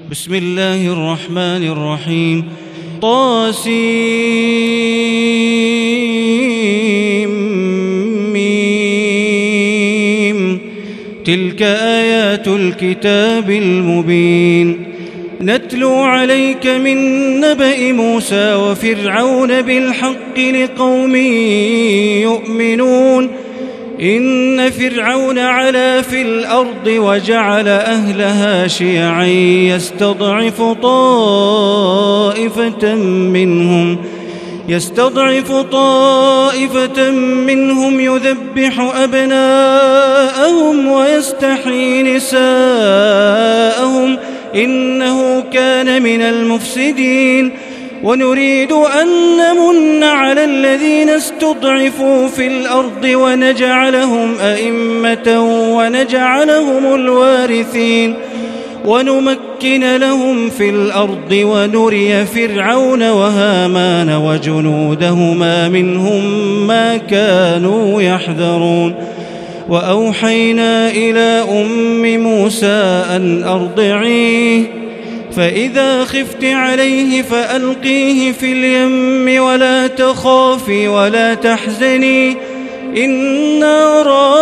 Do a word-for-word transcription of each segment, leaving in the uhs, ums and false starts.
بسم الله الرحمن الرحيم. طاسيم. تلك آيات الكتاب المبين. نتلو عليك من نبأ موسى وفرعون بالحق لقوم يؤمنون. إن فرعون علا في الأرض وجعل أهلها شيعا يستضعف طائفة منهم يستضعف طائفة منهم يذبح أبناءهم ويستحيي نساءهم إنه كان من المفسدين. ونريد أن نمن على الذين استضعفوا في الأرض ونجعلهم أئمة ونجعلهم الوارثين ونمكن لهم في الأرض ونري فرعون وهامان وجنودهما منهم ما كانوا يحذرون. وأوحينا إلى أم موسى أن أرضعيه فإذا خفت عليه فألقيه في اليم ولا تخافي ولا تحزني إنا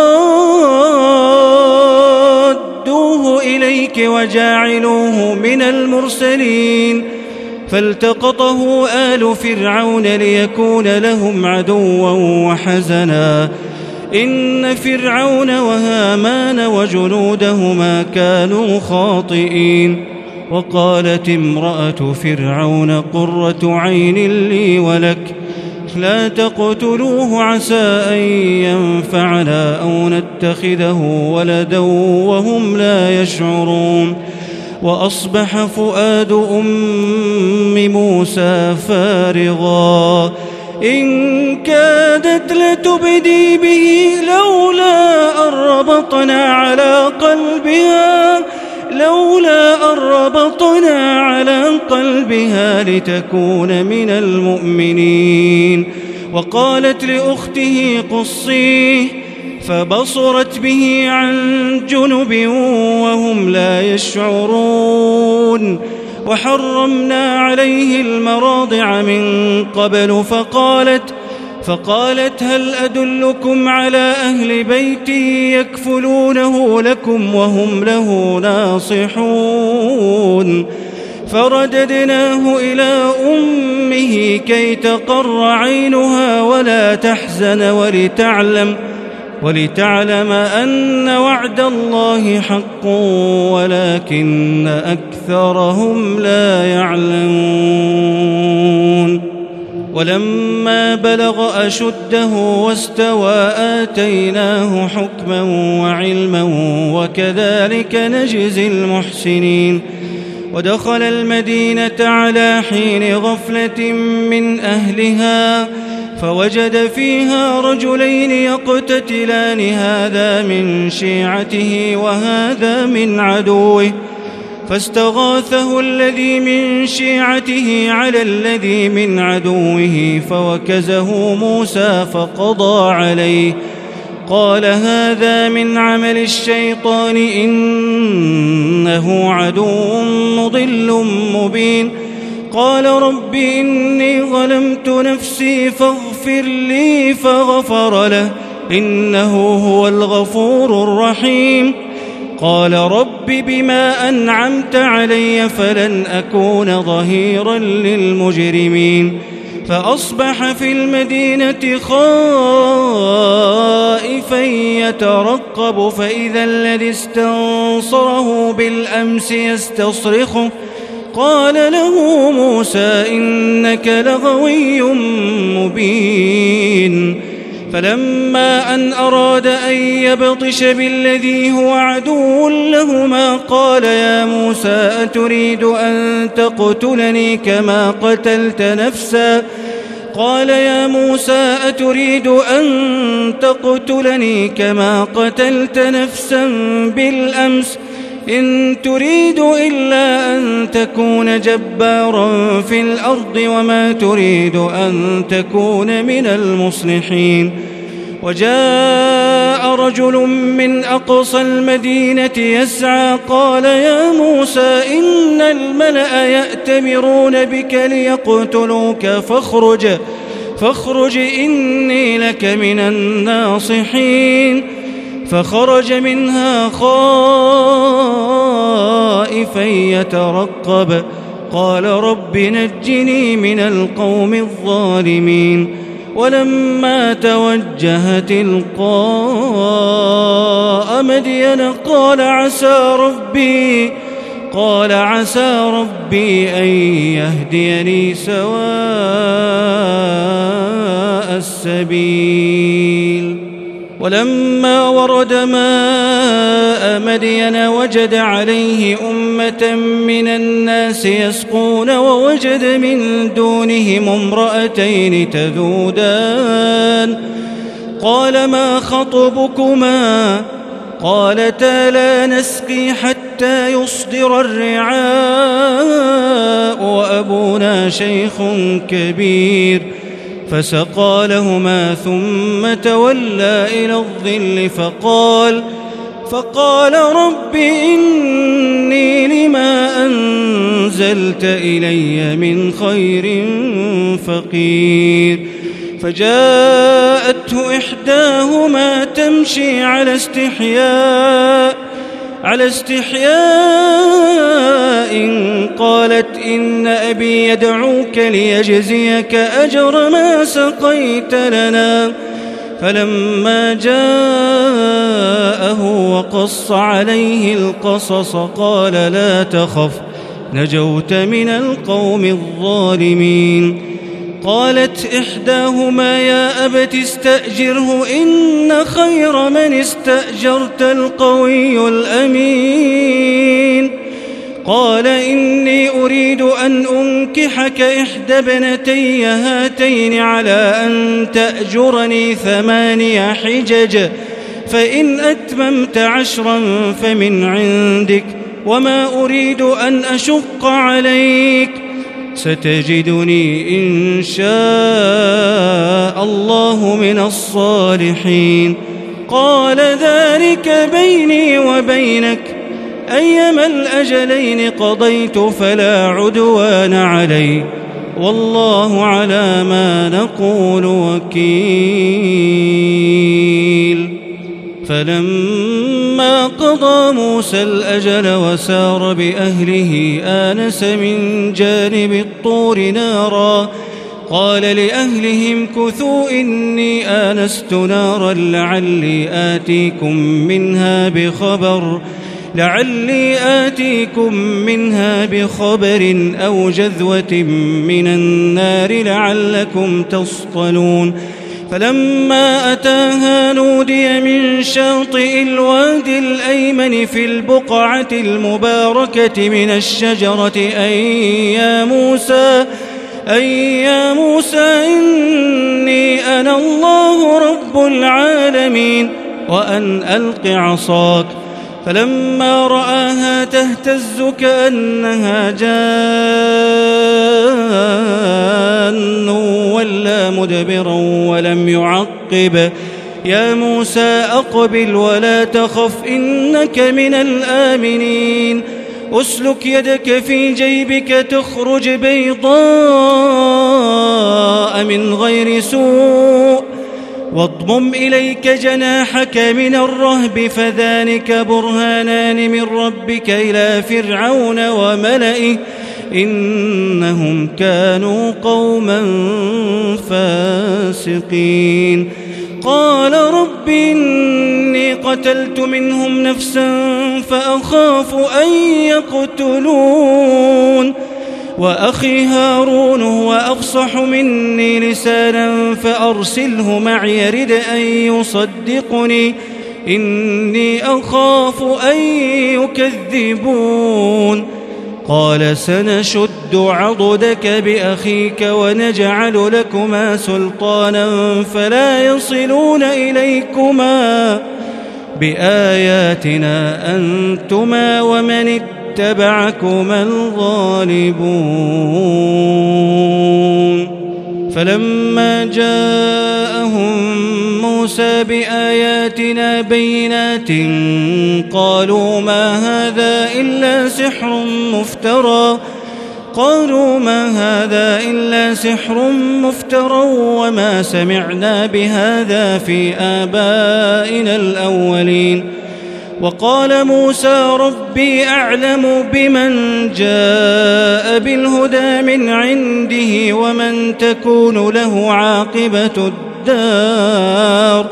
رادوه إليك وجاعلوه من المرسلين. فالتقطه آل فرعون ليكون لهم عدوا وحزنا إن فرعون وهامان وجنودهما كانوا خاطئين. وقالت امرأة فرعون قرة عين لي ولك لا تقتلوه عسى أن ينفعنا أو نتخذه ولدا وهم لا يشعرون. وأصبح فؤاد أم موسى فارغا إن كادت لتبدي به لولا أن ربطنا على قلبها لولا أن ربطنا على قلبها لتكون من المؤمنين. وقالت لأخته قصيه فبصرت به عن جنب وهم لا يشعرون. وحرمنا عليه المراضع من قبل فقالت فقالت هل أدلكم على أهل بيت يكفلونه لكم وهم له ناصحون. فرددناه إلى أمه كي تقر عينها ولا تحزن ولتعلم ولتعلم أن وعد الله حق ولكن أكثرهم لا يعلمون. ولما بلغ أشده واستوى آتيناه حكما وعلما وكذلك نجزي المحسنين. ودخل المدينة على حين غفلة من أهلها فوجد فيها رجلين يقتتلان هذا من شيعته وهذا من عدوه فاستغاثه الذي من شيعته على الذي من عدوه فوكزه موسى فقضى عليه قال هذا من عمل الشيطان إنه عدو مضل مبين. قال رب إني ظلمت نفسي فاغفر لي فغفر له إنه هو الغفور الرحيم. قال رب بما أنعمت علي فلن أكون ظهيرا للمجرمين. فأصبح في المدينة خائفا يترقب فإذا الذي استنصره بالأمس يستصرخه قال له موسى إنك لغوي مبين. فلما أن أراد أن يبطش بالذي هو عدو لهما قال يا موسى أتريد أن تقتلني كما قتلت نفسا قال يا موسى أتريد أن تقتلني كما قتلت نفسا بالأمس إن تريد إلا أن تكون جبارا في الأرض وما تريد أن تكون من المصلحين. وجاء رجل من أقصى المدينة يسعى قال يا موسى إن الملأ يأتمرون بك ليقتلوك فاخرج فاخرج إني لك من الناصحين فخرج منها خائفا يترقب قال رب نجني من القوم الظالمين ولما توجه تلقاء مدين قال عسى ربي قال عسى ربي أن يهديني سواء السبيل ولما ورد ماء مدين وجد عليه أمة من الناس يسقون ووجد من دونهم امرأتين تذودان قال ما خطبكما قالتا لا نسقي حتى يصدر الرعاء وأبونا شيخ كبير فسقى لهما ثم تولى إلى الظل فقال فقال رب إني لما أنزلت إلي من خير فقير فجاءته إحداهما تمشي على استحياء على استحياء قالت إن أبي يدعوك ليجزيك أجر ما سقيت لنا فلما جاءه وقص عليه القصص قال لا تخف نجوت من القوم الظالمين قالت إحداهما يا أبت استأجره إن خير من استأجرت القوي الأمين قال إني أريد أن أنكحك إحدى ابنتي هاتين على أن تأجرني ثماني حجج فإن أتممت عشرا فمن عندك وما أريد أن أشق عليك ستجدني إن شاء الله من الصالحين قال ذلك بيني وبينك أيما الأجلين قضيت فلا عدوان علي والله على ما نقول وكيل فلما قضى موسى الأجل وسار بأهله آنس من جانب الطور نارا قال لأهلهم كثوا إني آنست نارا لعلي آتيكم منها بخبر لعلي آتيكم منها بخبر أو جذوة من النار لعلكم تصطلون فلما أتاها نودي من شاطئ الوادي الأيمن في البقعة المباركة من الشجرة أي يا موسى أي يا موسى إني أنا الله رب العالمين وأن ألق عصاك فلما رآها تهتز كأنها جان ولا مدبرا ولم يعقب يا موسى أقبل ولا تخف إنك من الآمنين أسلك يدك في جيبك تخرج بيضاء من غير سوء واضمم إليك جناحك من الرهب فذلك برهانان من ربك إلى فرعون وملئه إنهم كانوا قوما فاسقين قال رب إني قتلت منهم نفسا فأخاف أن يقتلون وأخي هارون هو أفصح مني لسانا فأرسله معي يرد أن يصدقني إني أخاف أن يكذبون قال سنشد عضدك بأخيك ونجعل لكما سلطانا فلا يصلون إليكما بآياتنا أنتما ومن اتبعكما الغالبون فلما جاءهم موسى موسى بآياتنا بينات قالوا ما هذا إلا سحر مفترى قالوا ما هذا إلا سحر مفترى وما سمعنا بهذا في آبائنا الأولين. وقال موسى ربي أعلم بمن جاء بالهدى من عنده ومن تكون له عاقبة الدار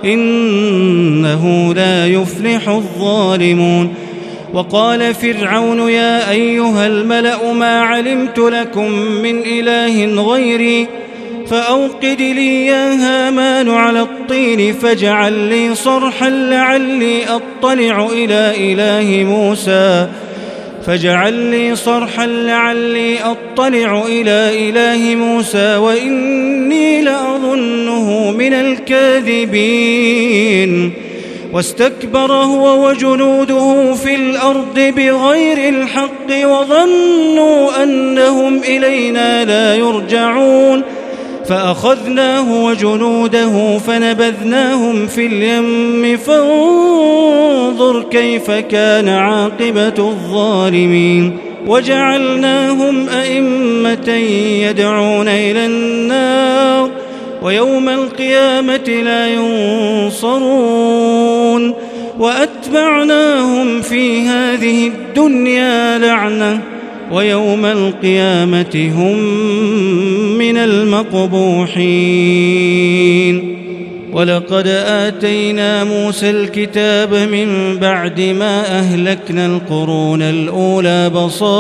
إنه لا يفلح الظالمون. وقال فرعون يا أيها الملأ ما علمت لكم من إله غيري فأوقد لي يا هامان على الطين فاجعل لي صرحا لعلي أطلع إلى إله موسى فاجعل لي صرحا لعلي أطلع إلى إله موسى وإني لأظنه من الكاذبين. واستكبر هو وجنوده في الأرض بغير الحق وظنوا أنهم إلينا لا يرجعون فأخذناه وجنوده فنبذناهم في اليم فانظر كيف كان عاقبة الظالمين. وجعلناهم أئمة يدعون إلى النار ويوم القيامة لا ينصرون وأتبعناهم في هذه الدنيا لعنة ويوم القيامة هم من المقبوحين. ولقد آتينا موسى الكتاب من بعد ما أهلكنا القرون الأولى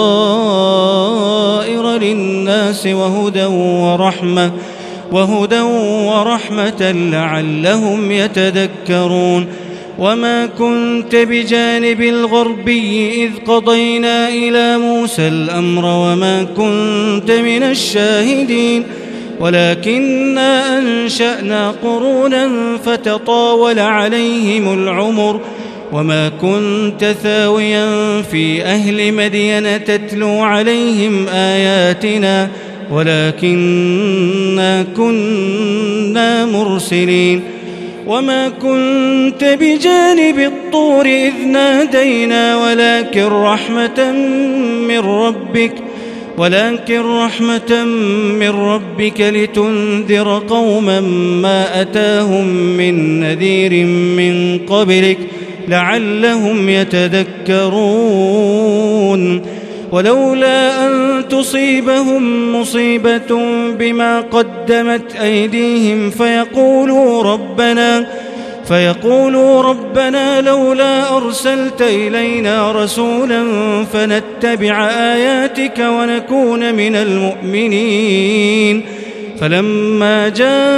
بصائر للناس وهدى ورحمة وهدى ورحمة لعلهم يتذكرون. وما كنت بجانب الغربي إذ قضينا إلى موسى الأمر وما كنت من الشاهدين ولكننا أنشأنا قرونا فتطاول عليهم العمر وما كنت ثاويا في أهل مدين تتلو عليهم آياتنا ولكننا كنا مرسلين. وما كنت بجانب الطور إذ نادينا ولكن رحمة من ربك ولكن رحمة من ربك لتنذر قوما ما أتاهم من نذير من قبلك لعلهم يتذكرون. ولولا أن تصيبهم مصيبة بما قدمت أيديهم فيقولوا ربنا فيقولوا ربنا لولا أرسلت إلينا رسولا فنتبع آياتك ونكون من المؤمنين. فلما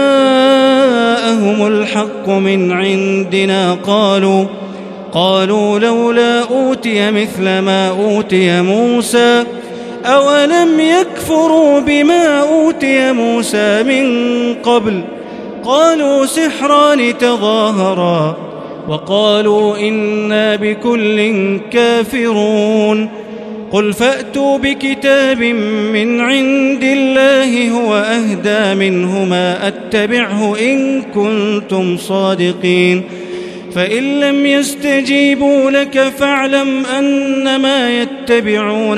جاءهم الحق من عندنا قالوا قالوا لولا أوتي مثل ما أوتي موسى أولم يكفروا بما أوتي موسى من قبل قالوا سحران تظاهرا وقالوا إنا بكل كافرون. قل فأتوا بكتاب من عند الله هو أهدى منهما أتبعه إن كنتم صادقين. فإن لم يستجيبوا لك فاعلم أنما يتبعون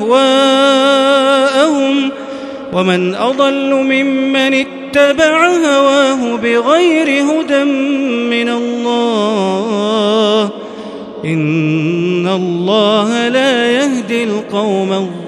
أهواءهم ومن أضل ممن اتبع هواه بغير هدى من الله إن الله لا يهدي القوم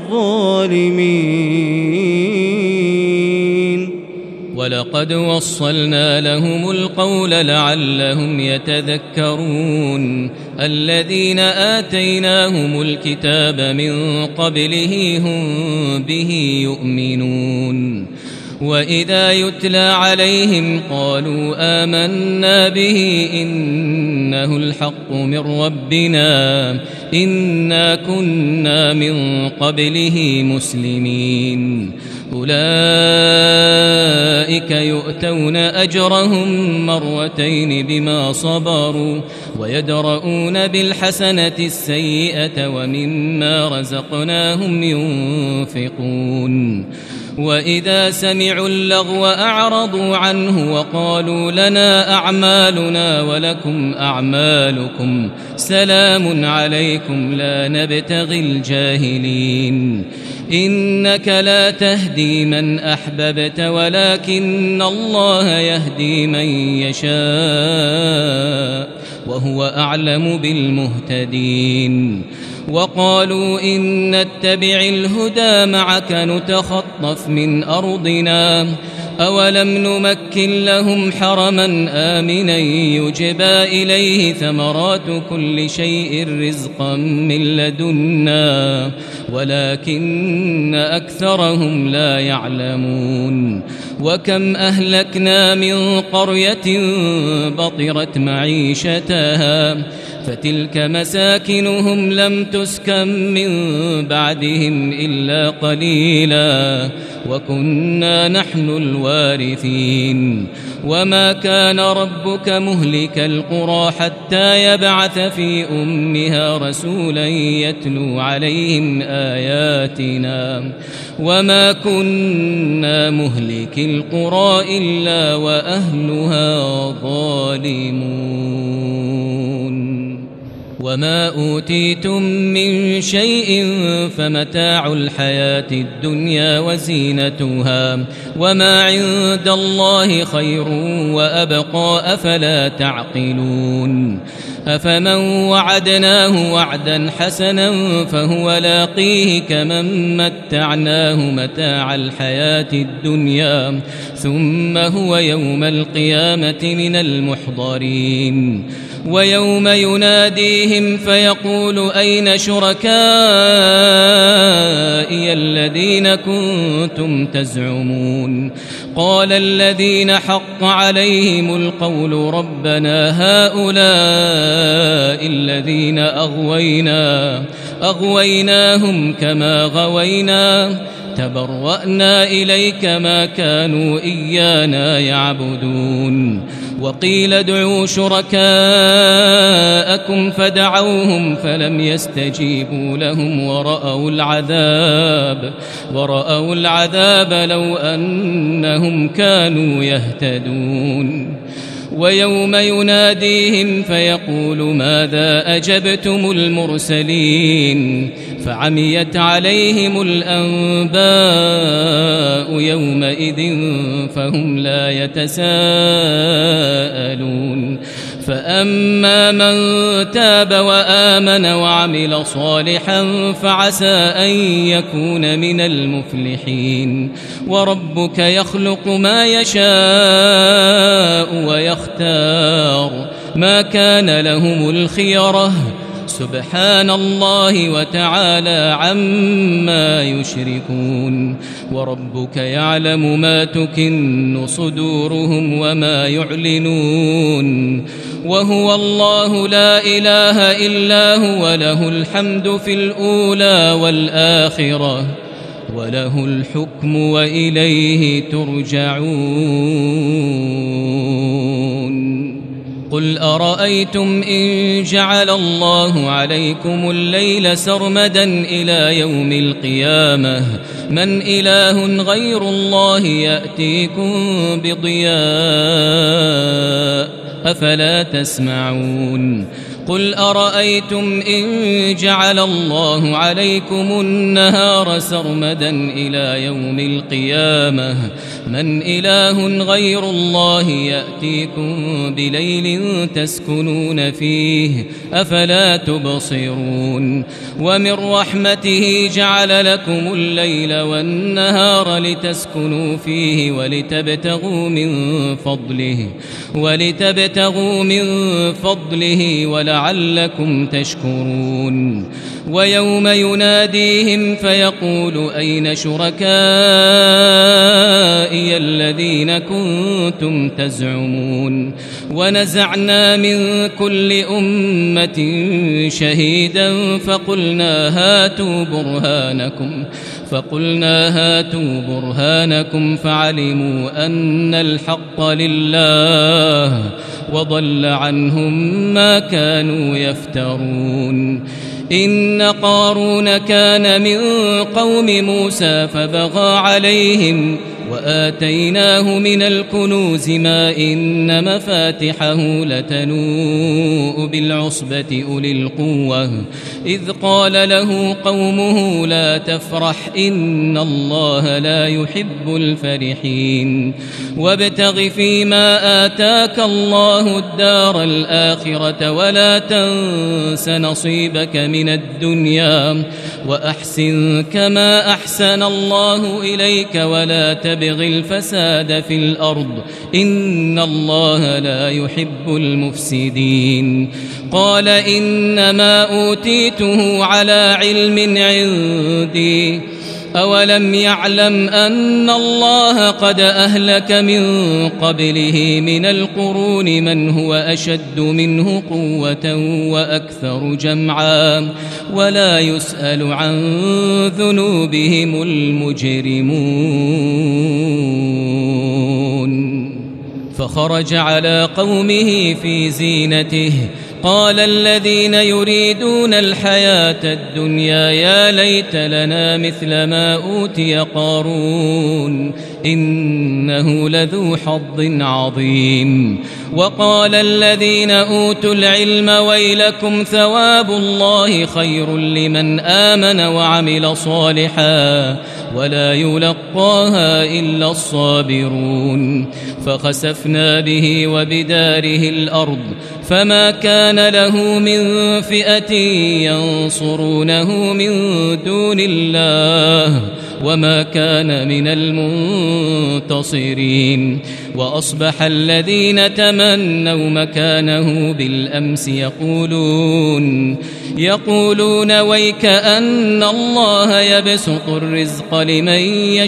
الظالمين. ولقد وصلنا لهم القول لعلهم يتذكرون. الذين آتيناهم الكتاب من قبله هم به يؤمنون. وإذا يتلى عليهم قالوا آمنا به إنه الحق من ربنا إنا كنا من قبله مسلمين. أولئك يؤتون أجرهم مرتين بما صبروا ويدرؤون بالحسنة السيئة ومما رزقناهم ينفقون. وإذا سمعوا اللغو أعرضوا عنه وقالوا لنا أعمالنا ولكم أعمالكم سلام عليكم لا نبتغي الجاهلين إنك لا تهدي من أحببت ولكن الله يهدي من يشاء وهو أعلم بالمهتدين وقالوا إن نتبع الهدى معك نتخطف من أرضنا أولم نمكن لهم حرما آمنا يجبى إليه ثمرات كل شيء رزقا من لدنا ولكن أكثرهم لا يعلمون وكم أهلكنا من قرية بطرت معيشتها فتلك مساكنهم لم تسكن من بعدهم إلا قليلا وكنا نحن الوارثين وما كان ربك مهلك القرى حتى يبعث في أمها رسولا يتلو عليهم آياتنا وما كنا مهلك القرى إلا وأهلها ظالمون وما أوتيتم من شيء فمتاع الحياة الدنيا وزينتها وما عند الله خير وأبقى أفلا تعقلون أفمن وعدناه وعدا حسنا فهو لاقيه كمن متعناه متاع الحياة الدنيا ثم هو يوم القيامة من المحضرين ويوم يناديهم فيقول أين شركائي الذين كنتم تزعمون قال الذين حق عليهم القول ربنا هؤلاء الذين أغوينا أغويناهم كما غوينا تبرأنا إليك ما كانوا إيانا يعبدون وقيل ادعوا شركاءكم فدعوهم فلم يستجيبوا لهم ورأوا العذاب ورأوا العذاب لو أنهم كانوا يهتدون ويوم يناديهم فيقول ماذا أجبتم المرسلين فعميت عليهم الأنباء يومئذ فهم لا يتساءلون فأما من تاب وآمن وعمل صالحا فعسى أن يكون من المفلحين وربك يخلق ما يشاء ويختار ما كان لهم الخيرة سبحان الله وتعالى عما يشركون وربك يعلم ما تكن صدورهم وما يعلنون وهو الله لا إله إلا هو له الحمد في الأولى والآخرة وله الحكم وإليه ترجعون قل أرأيتم إن جعل الله عليكم الليل سرمدا إلى يوم القيامة من إله غير الله يأتيكم بضياء أفلا تسمعون قل أرأيتم إن جعل الله عليكم النهار سرمدا إلى يوم القيامة من إله غير الله يأتيكم بليل تسكنون فيه أفلا تبصرون ومن رحمته جعل لكم الليل والنهار لتسكنوا فيه ولتبتغوا من فضله ولتبتغوا من فضله ولعلكم تشكرون ويوم يناديهم فيقول أين شركائي الذين كنتم تزعمون ونزعنا من كل أمة شهيدا فقلنا هاتوا برهانكم فقلنا هاتوا برهانكم فعلموا أن الحق لله وضل عنهم ما كانوا يفترون إن قارون كان من قوم موسى فبغى عليهم وآتيناه من الكنوز ما إن مفاتحه لتنوء بالعصبة أولي القوة إذ قال له قومه لا تفرح إن الله لا يحب الفرحين وابتغ فيما آتاك الله الدار الآخرة ولا تنس نصيبك من الدنيا وأحسن كما أحسن الله إليك ولا تبغ الفساد في الأرض إن الله لا يحب المفسدين قال إنما أوتيته على علم عندي أولم يعلم أن الله قد أهلك من قبله من القرون من هو أشد منه قوة وأكثر جمعا ولا يسأل عن ذنوبهم المجرمون فخرج على قومه في زينته قال الذين يريدون الحياة الدنيا يا ليت لنا مثل ما أوتي قارون إنه لذو حظ عظيم وقال الذين أوتوا العلم ويلكم ثواب الله خير لمن آمن وعمل صالحا ولا يلقاها إلا الصابرون فخسفنا به وبداره الأرض فما كان له من فئة ينصرونه من دون الله وما كان من المنتصرين وأصبح الذين تمنوا مكانه بالأمس يقولون يقولون ويك أن الله يبسط الرزق لمن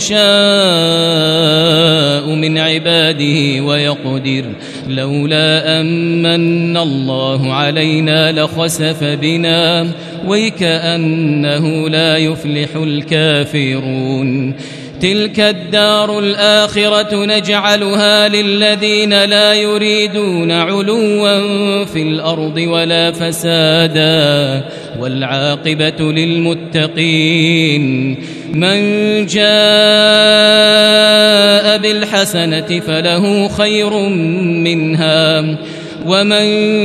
يشاء من عباده ويقدر لولا أمن الله علينا لخسف بنا ويك أنه لا يفلح الكافرون تلك الدار الآخرة نجعلها للذين لا يريدون علوا في الأرض ولا فسادا والعاقبة للمتقين من جاء بالحسنة فله خير منها ومن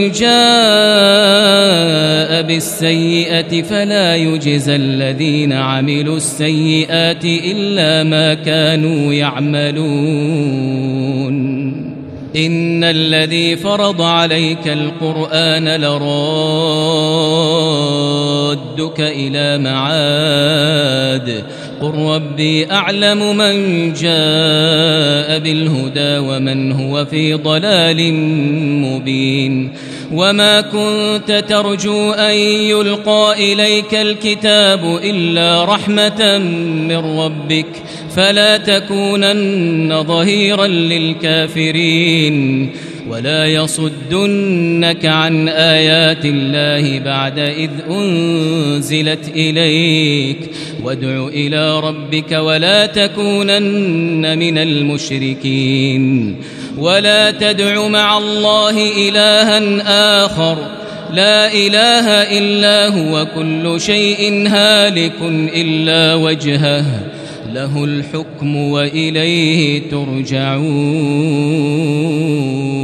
جاء بالسيئة فلا يجزى الذين عملوا السيئات إلا ما كانوا يعملون إن الذي فرض عليك القرآن لرادك إلى معاد قل ربي أعلم من جاء بالهدى ومن هو في ضلال مبين وما كنت ترجو أن يلقى إليك الكتاب إلا رحمة من ربك فلا تكونن ظهيرا للكافرين ولا يصدنك عن آيات الله بعد إذ أنزلت إليك وادع إلى ربك ولا تكونن من المشركين ولا تدع مع الله إلها آخر لا إله إلا هو كل شيء هالك إلا وجهه له الحكم وإليه ترجعون